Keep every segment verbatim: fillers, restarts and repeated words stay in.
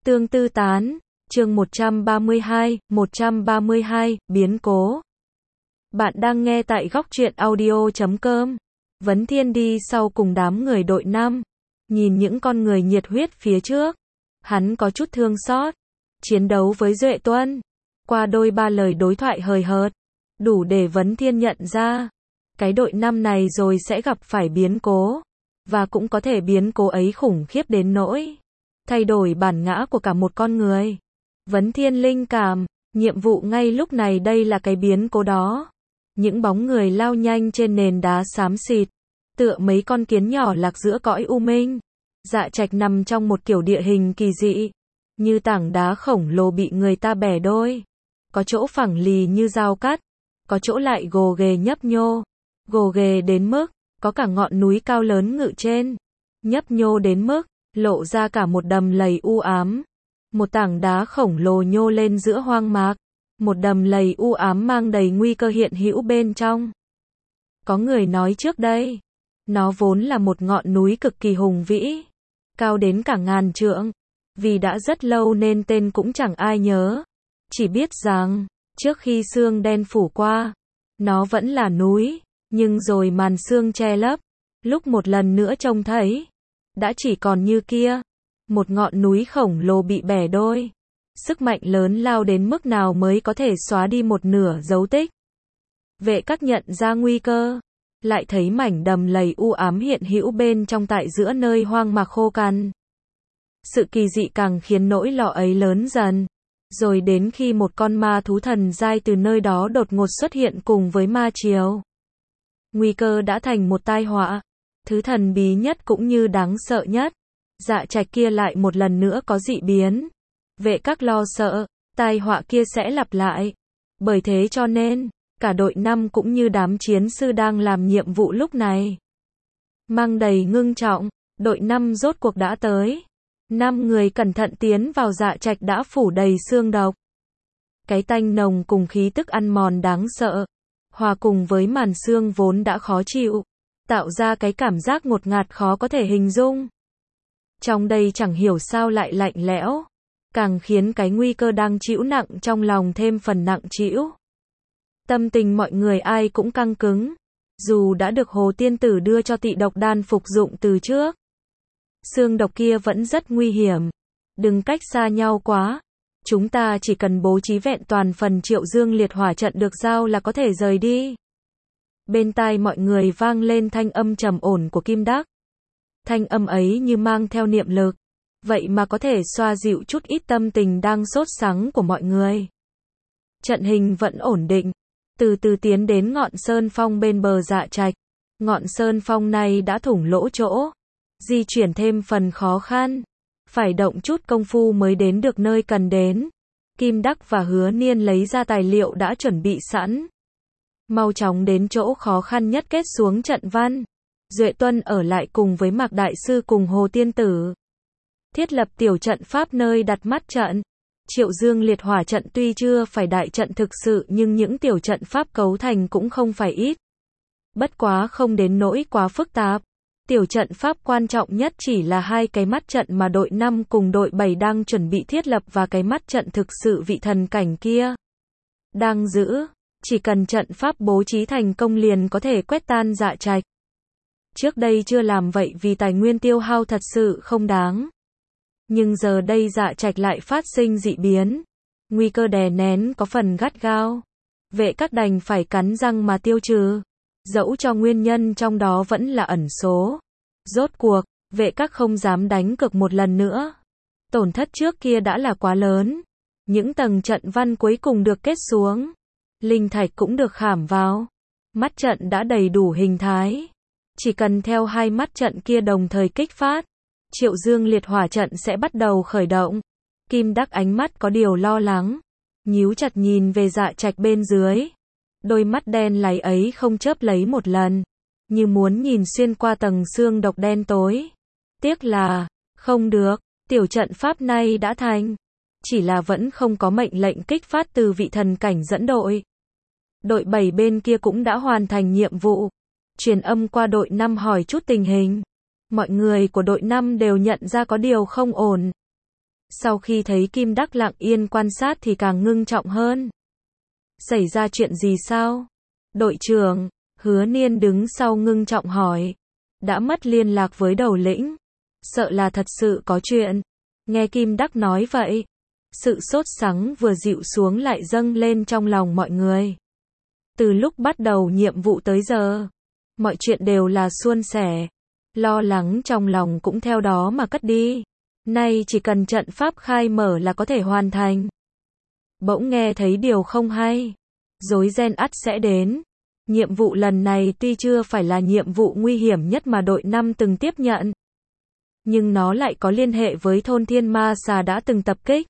Tương tư tán, chương một trăm ba mươi hai, một trăm ba mươi hai, biến cố. Bạn đang nghe tại góc truyện audio chấm com. Vấn Thiên đi sau cùng đám người đội năm, nhìn những con người nhiệt huyết phía trước. Hắn có chút thương xót. Chiến đấu với Duệ Tuân, qua đôi ba lời đối thoại hời hợt, đủ để Vấn Thiên nhận ra, cái đội năm này rồi sẽ gặp phải biến cố. Và cũng có thể biến cố ấy khủng khiếp đến nỗi thay đổi bản ngã của cả một con người. Vấn Thiên linh cảm, nhiệm vụ ngay lúc này đây là cái biến cố đó. Những bóng người lao nhanh trên nền đá xám xịt, tựa mấy con kiến nhỏ lạc giữa cõi u minh. Dạ Trạch nằm trong một kiểu địa hình kỳ dị, như tảng đá khổng lồ bị người ta bẻ đôi. Có chỗ phẳng lì như dao cắt, có chỗ lại gồ ghề nhấp nhô. Gồ ghề đến mức, có cả ngọn núi cao lớn ngự trên. Nhấp nhô đến mức, lộ ra cả một đầm lầy u ám. Một tảng đá khổng lồ nhô lên giữa hoang mạc. Một đầm lầy u ám mang đầy nguy cơ hiện hữu bên trong. Có người nói trước đây, nó vốn là một ngọn núi cực kỳ hùng vĩ, cao đến cả ngàn trượng. Vì đã rất lâu nên tên cũng chẳng ai nhớ. Chỉ biết rằng, trước khi sương đen phủ qua, nó vẫn là núi, nhưng rồi màn sương che lấp. Lúc một lần nữa trông thấy, đã chỉ còn như kia, một ngọn núi khổng lồ bị bẻ đôi. Sức mạnh lớn lao đến mức nào mới có thể xóa đi một nửa dấu tích. Vệ Các nhận ra nguy cơ, lại thấy mảnh đầm lầy u ám hiện hữu bên trong tại giữa nơi hoang mạc khô cằn. Sự kỳ dị càng khiến nỗi lo ấy lớn dần. Rồi đến khi một con ma thú thần giai từ nơi đó đột ngột xuất hiện cùng với ma triều. Nguy cơ đã thành một tai họa. Thứ thần bí nhất cũng như đáng sợ nhất. Dạ Trạch kia lại một lần nữa có dị biến. Vệ Các lo sợ, tai họa kia sẽ lặp lại. Bởi thế cho nên, cả đội năm cũng như đám chiến sư đang làm nhiệm vụ lúc này, mang đầy ngưng trọng, đội năm rốt cuộc đã tới. Năm người cẩn thận tiến vào Dạ Trạch đã phủ đầy xương độc. Cái tanh nồng cùng khí tức ăn mòn đáng sợ, hòa cùng với màn sương vốn đã khó chịu, tạo ra cái cảm giác ngột ngạt khó có thể hình dung. Trong đây chẳng hiểu sao lại lạnh lẽo, càng khiến cái nguy cơ đang trĩu nặng trong lòng thêm phần nặng trĩu. Tâm tình mọi người ai cũng căng cứng, dù đã được Hồ Tiên Tử đưa cho tị độc đan phục dụng từ trước. Xương độc kia vẫn rất nguy hiểm, đừng cách xa nhau quá. Chúng ta chỉ cần bố trí vẹn toàn phần Triệu Dương liệt hỏa trận được giao là có thể rời đi. Bên tai mọi người vang lên thanh âm trầm ổn của Kim Đắc. Thanh âm ấy như mang theo niệm lực, vậy mà có thể xoa dịu chút ít tâm tình đang sốt sắng của mọi người. Trận hình vẫn ổn định, từ từ tiến đến ngọn sơn phong bên bờ Dạ Trạch. Ngọn sơn phong này đã thủng lỗ chỗ, di chuyển thêm phần khó khăn, phải động chút công phu mới đến được nơi cần đến. Kim Đắc và Hứa Niên lấy ra tài liệu đã chuẩn bị sẵn, mau chóng đến chỗ khó khăn nhất kết xuống trận văn. Duệ Tuân ở lại cùng với Mạc Đại Sư cùng Hồ Tiên Tử, thiết lập tiểu trận pháp nơi đặt mắt trận. Triệu Dương liệt hỏa trận tuy chưa phải đại trận thực sự nhưng những tiểu trận pháp cấu thành cũng không phải ít. Bất quá không đến nỗi quá phức tạp. Tiểu trận pháp quan trọng nhất chỉ là hai cái mắt trận mà đội năm cùng đội bảy đang chuẩn bị thiết lập và cái mắt trận thực sự vị thần cảnh kia đang giữ. Chỉ cần trận pháp bố trí thành công liền có thể quét tan Dạ Trạch. Trước đây chưa làm vậy vì tài nguyên tiêu hao thật sự không đáng. Nhưng giờ đây Dạ Trạch lại phát sinh dị biến. Nguy cơ đè nén có phần gắt gao. Vệ Các đành phải cắn răng mà tiêu trừ. Dẫu cho nguyên nhân trong đó vẫn là ẩn số. Rốt cuộc, Vệ Các không dám đánh cược một lần nữa. Tổn thất trước kia đã là quá lớn. Những tầng trận văn cuối cùng được kết xuống. Linh thạch cũng được khảm vào. Mắt trận đã đầy đủ hình thái. Chỉ cần theo hai mắt trận kia đồng thời kích phát, Triệu Dương liệt hỏa trận sẽ bắt đầu khởi động. Kim Đắc ánh mắt có điều lo lắng, nhíu chặt nhìn về Dạ Trạch bên dưới. Đôi mắt đen láy ấy không chớp lấy một lần, như muốn nhìn xuyên qua tầng xương độc đen tối. Tiếc là, không được, tiểu trận pháp này đã thành. Chỉ là vẫn không có mệnh lệnh kích phát từ vị thần cảnh dẫn đội. Đội bảy bên kia cũng đã hoàn thành nhiệm vụ. Truyền âm qua đội năm hỏi chút tình hình. Mọi người của đội năm đều nhận ra có điều không ổn. Sau khi thấy Kim Đắc lặng yên quan sát thì càng ngưng trọng hơn. Xảy ra chuyện gì sao? Đội trưởng, Hứa Niên đứng sau ngưng trọng hỏi. Đã mất liên lạc với đầu lĩnh. Sợ là thật sự có chuyện. Nghe Kim Đắc nói vậy, sự sốt sắng vừa dịu xuống lại dâng lên trong lòng mọi người. Từ lúc bắt đầu nhiệm vụ tới giờ, mọi chuyện đều là suôn sẻ. Lo lắng trong lòng cũng theo đó mà cất đi. Nay chỉ cần trận pháp khai mở là có thể hoàn thành. Bỗng nghe thấy điều không hay. Rối ren ắt sẽ đến. Nhiệm vụ lần này tuy chưa phải là nhiệm vụ nguy hiểm nhất mà đội năm từng tiếp nhận, nhưng nó lại có liên hệ với thôn Thiên Ma Xà đã từng tập kích.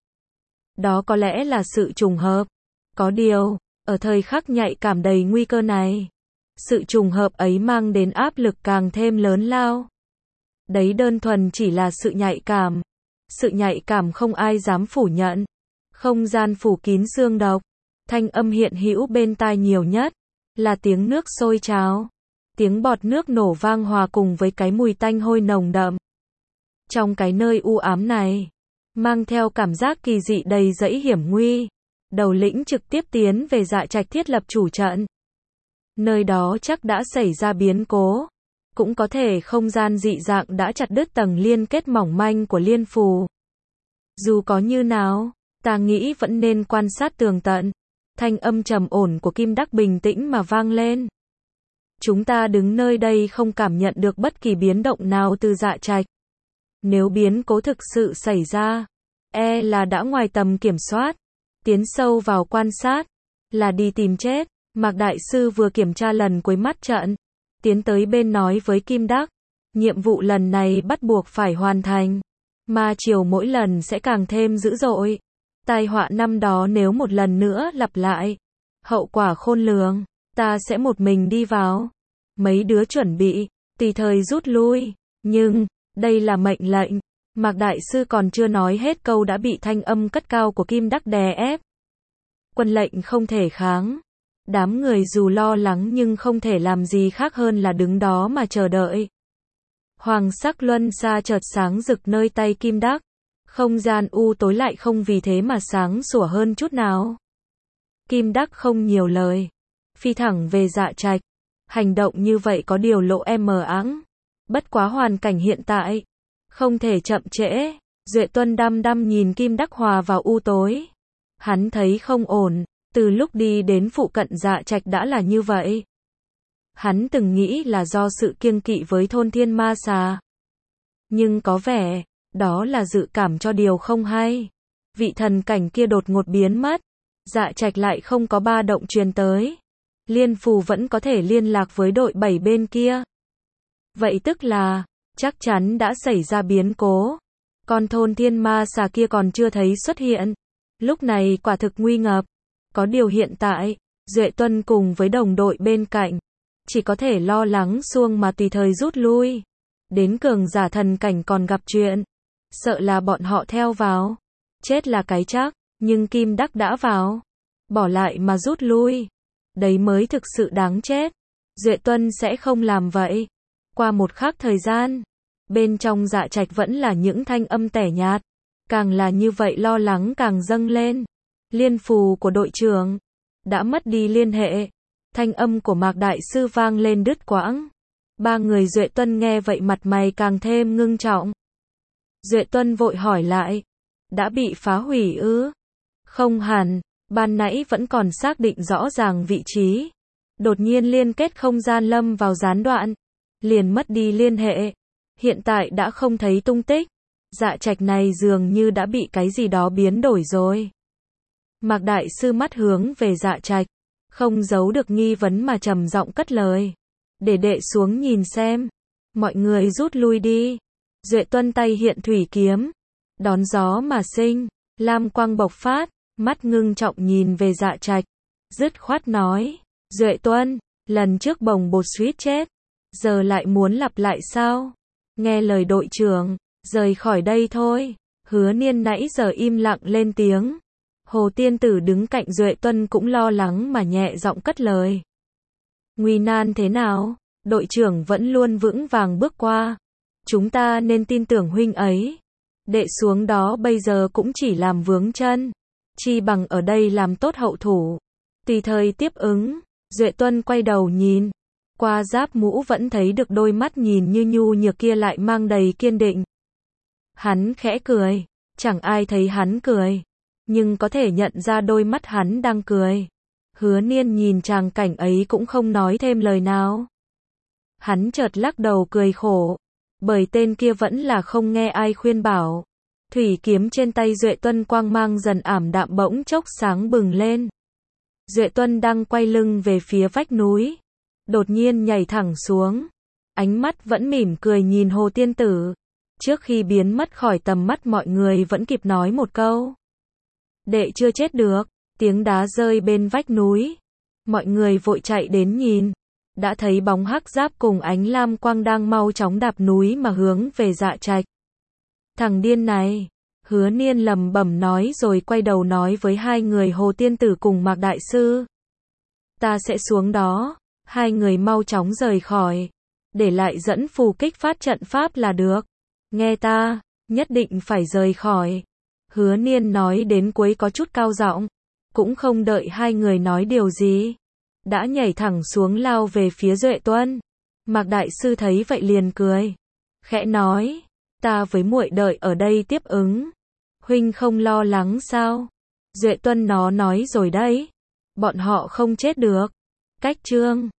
Đó có lẽ là sự trùng hợp. Có điều, ở thời khắc nhạy cảm đầy nguy cơ này, sự trùng hợp ấy mang đến áp lực càng thêm lớn lao. Đấy đơn thuần chỉ là sự nhạy cảm. Sự nhạy cảm không ai dám phủ nhận. Không gian phủ kín xương độc. Thanh âm hiện hữu bên tai nhiều nhất là tiếng nước sôi trào. Tiếng bọt nước nổ vang hòa cùng với cái mùi tanh hôi nồng đậm. Trong cái nơi u ám này, mang theo cảm giác kỳ dị đầy dẫy hiểm nguy, đầu lĩnh trực tiếp tiến về Dạ Trạch thiết lập chủ trận. Nơi đó chắc đã xảy ra biến cố. Cũng có thể không gian dị dạng đã chặt đứt tầng liên kết mỏng manh của liên phù. Dù có như nào, ta nghĩ vẫn nên quan sát tường tận. Thanh âm trầm ổn của Kim Đắc bình tĩnh mà vang lên. Chúng ta đứng nơi đây không cảm nhận được bất kỳ biến động nào từ Dạ Trạch. Nếu biến cố thực sự xảy ra, e là đã ngoài tầm kiểm soát. Tiến sâu vào quan sát, là đi tìm chết. Mạc Đại Sư vừa kiểm tra lần cuối mắt trận, tiến tới bên nói với Kim Đắc. Nhiệm vụ lần này bắt buộc phải hoàn thành. Ma triều mỗi lần sẽ càng thêm dữ dội. Tai họa năm đó nếu một lần nữa lặp lại, hậu quả khôn lường. Ta sẽ một mình đi vào. Mấy đứa chuẩn bị, tùy thời rút lui. Nhưng, đây là mệnh lệnh. Mạc Đại Sư còn chưa nói hết câu đã bị thanh âm cất cao của Kim Đắc đè ép. Quân lệnh không thể kháng. Đám người dù lo lắng nhưng không thể làm gì khác hơn là đứng đó mà chờ đợi. Hoàng sắc luân xa chợt sáng rực nơi tay Kim Đắc. Không gian u tối lại không vì thế mà sáng sủa hơn chút nào. Kim Đắc không nhiều lời, phi thẳng về Dạ Trạch. Hành động như vậy có điều lộ em mờ áng. Bất quá hoàn cảnh hiện tại, không thể chậm trễ. Duệ Tuân đăm đăm nhìn Kim Đắc hòa vào u tối. Hắn thấy không ổn, từ lúc đi đến phụ cận Dạ Trạch đã là như vậy. Hắn từng nghĩ là do sự kiêng kỵ với thôn Thiên Ma Xà. Nhưng có vẻ, đó là dự cảm cho điều không hay. Vị thần cảnh kia đột ngột biến mất. Dạ Trạch lại không có ba động truyền tới. Liên phù vẫn có thể liên lạc với đội bảy bên kia. Vậy tức là, chắc chắn đã xảy ra biến cố. Còn thôn Thiên Ma Xà kia còn chưa thấy xuất hiện. Lúc này quả thực nguy ngập. Có điều hiện tại, Duệ Tuân cùng với đồng đội bên cạnh, chỉ có thể lo lắng xuông mà tùy thời rút lui. Đến cường giả thần cảnh còn gặp chuyện. Sợ là bọn họ theo vào. Chết là cái chắc, nhưng Kim Đắc đã vào. Bỏ lại mà rút lui. Đấy mới thực sự đáng chết. Duệ Tuân sẽ không làm vậy. Qua một khắc thời gian, bên trong Dạ Trạch vẫn là những thanh âm tẻ nhạt. Càng là như vậy lo lắng càng dâng lên. Liên phù của đội trưởng đã mất đi liên hệ. Thanh âm của Mạc Đại Sư vang lên đứt quãng. Ba người Duệ Tuân nghe vậy mặt mày càng thêm ngưng trọng. Duệ Tuân vội hỏi lại. Đã bị phá hủy ư? Không hẳn, ban nãy vẫn còn xác định rõ ràng vị trí. Đột nhiên liên kết không gian lâm vào gián đoạn. Liền mất đi liên hệ. Hiện tại đã không thấy tung tích. Dạ Trạch này dường như đã bị cái gì đó biến đổi rồi. Mạc Đại Sư mắt hướng về Dạ Trạch. Không giấu được nghi vấn mà trầm giọng cất lời. Để đệ xuống nhìn xem. Mọi người rút lui đi. Duệ Tuân tay hiện thủy kiếm. Đón gió mà sinh. Lam quang bộc phát. Mắt ngưng trọng nhìn về Dạ Trạch. Dứt khoát nói. Duệ Tuân, lần trước bồng bột suýt chết. Giờ lại muốn lặp lại sao? Nghe lời đội trưởng. Rời khỏi đây thôi. Hứa Niên nãy giờ im lặng lên tiếng. Hồ Tiên Tử đứng cạnh Duệ Tuân cũng lo lắng mà nhẹ giọng cất lời. Nguy nan thế nào? Đội trưởng vẫn luôn vững vàng bước qua. Chúng ta nên tin tưởng huynh ấy. Đệ xuống đó bây giờ cũng chỉ làm vướng chân. Chi bằng ở đây làm tốt hậu thủ. Tùy thời tiếp ứng. Duệ Tuân quay đầu nhìn. Qua giáp mũ vẫn thấy được đôi mắt nhìn như nhu nhược kia lại mang đầy kiên định. Hắn khẽ cười. Chẳng ai thấy hắn cười. Nhưng có thể nhận ra đôi mắt hắn đang cười. Hứa Niên nhìn tràng cảnh ấy cũng không nói thêm lời nào. Hắn chợt lắc đầu cười khổ. Bởi tên kia vẫn là không nghe ai khuyên bảo. Thủy kiếm trên tay Duệ Tuân quang mang dần ảm đạm bỗng chốc sáng bừng lên. Duệ Tuân đang quay lưng về phía vách núi. Đột nhiên nhảy thẳng xuống. Ánh mắt vẫn mỉm cười nhìn Hồ Tiên Tử. Trước khi biến mất khỏi tầm mắt mọi người vẫn kịp nói một câu. Đệ chưa chết được. Tiếng đá rơi bên vách núi. Mọi người vội chạy đến nhìn. Đã thấy bóng hắc giáp cùng ánh lam quang đang mau chóng đạp núi mà hướng về Dạ Trạch. Thằng điên này. Hứa Niên lẩm bẩm nói rồi quay đầu nói với hai người Hồ Tiên Tử cùng Mạc Đại Sư. Ta sẽ xuống đó. Hai người mau chóng rời khỏi. Để lại dẫn phù kích phát trận pháp là được. Nghe ta, nhất định phải rời khỏi. Hứa Niên nói đến cuối có chút cao giọng. Cũng không đợi hai người nói điều gì. Đã nhảy thẳng xuống lao về phía Duệ Tuân. Mạc Đại Sư thấy vậy liền cười. Khẽ nói. Ta với muội đợi ở đây tiếp ứng. Huynh không lo lắng sao? Duệ Tuân nó nói rồi đấy. Bọn họ không chết được. Cách chương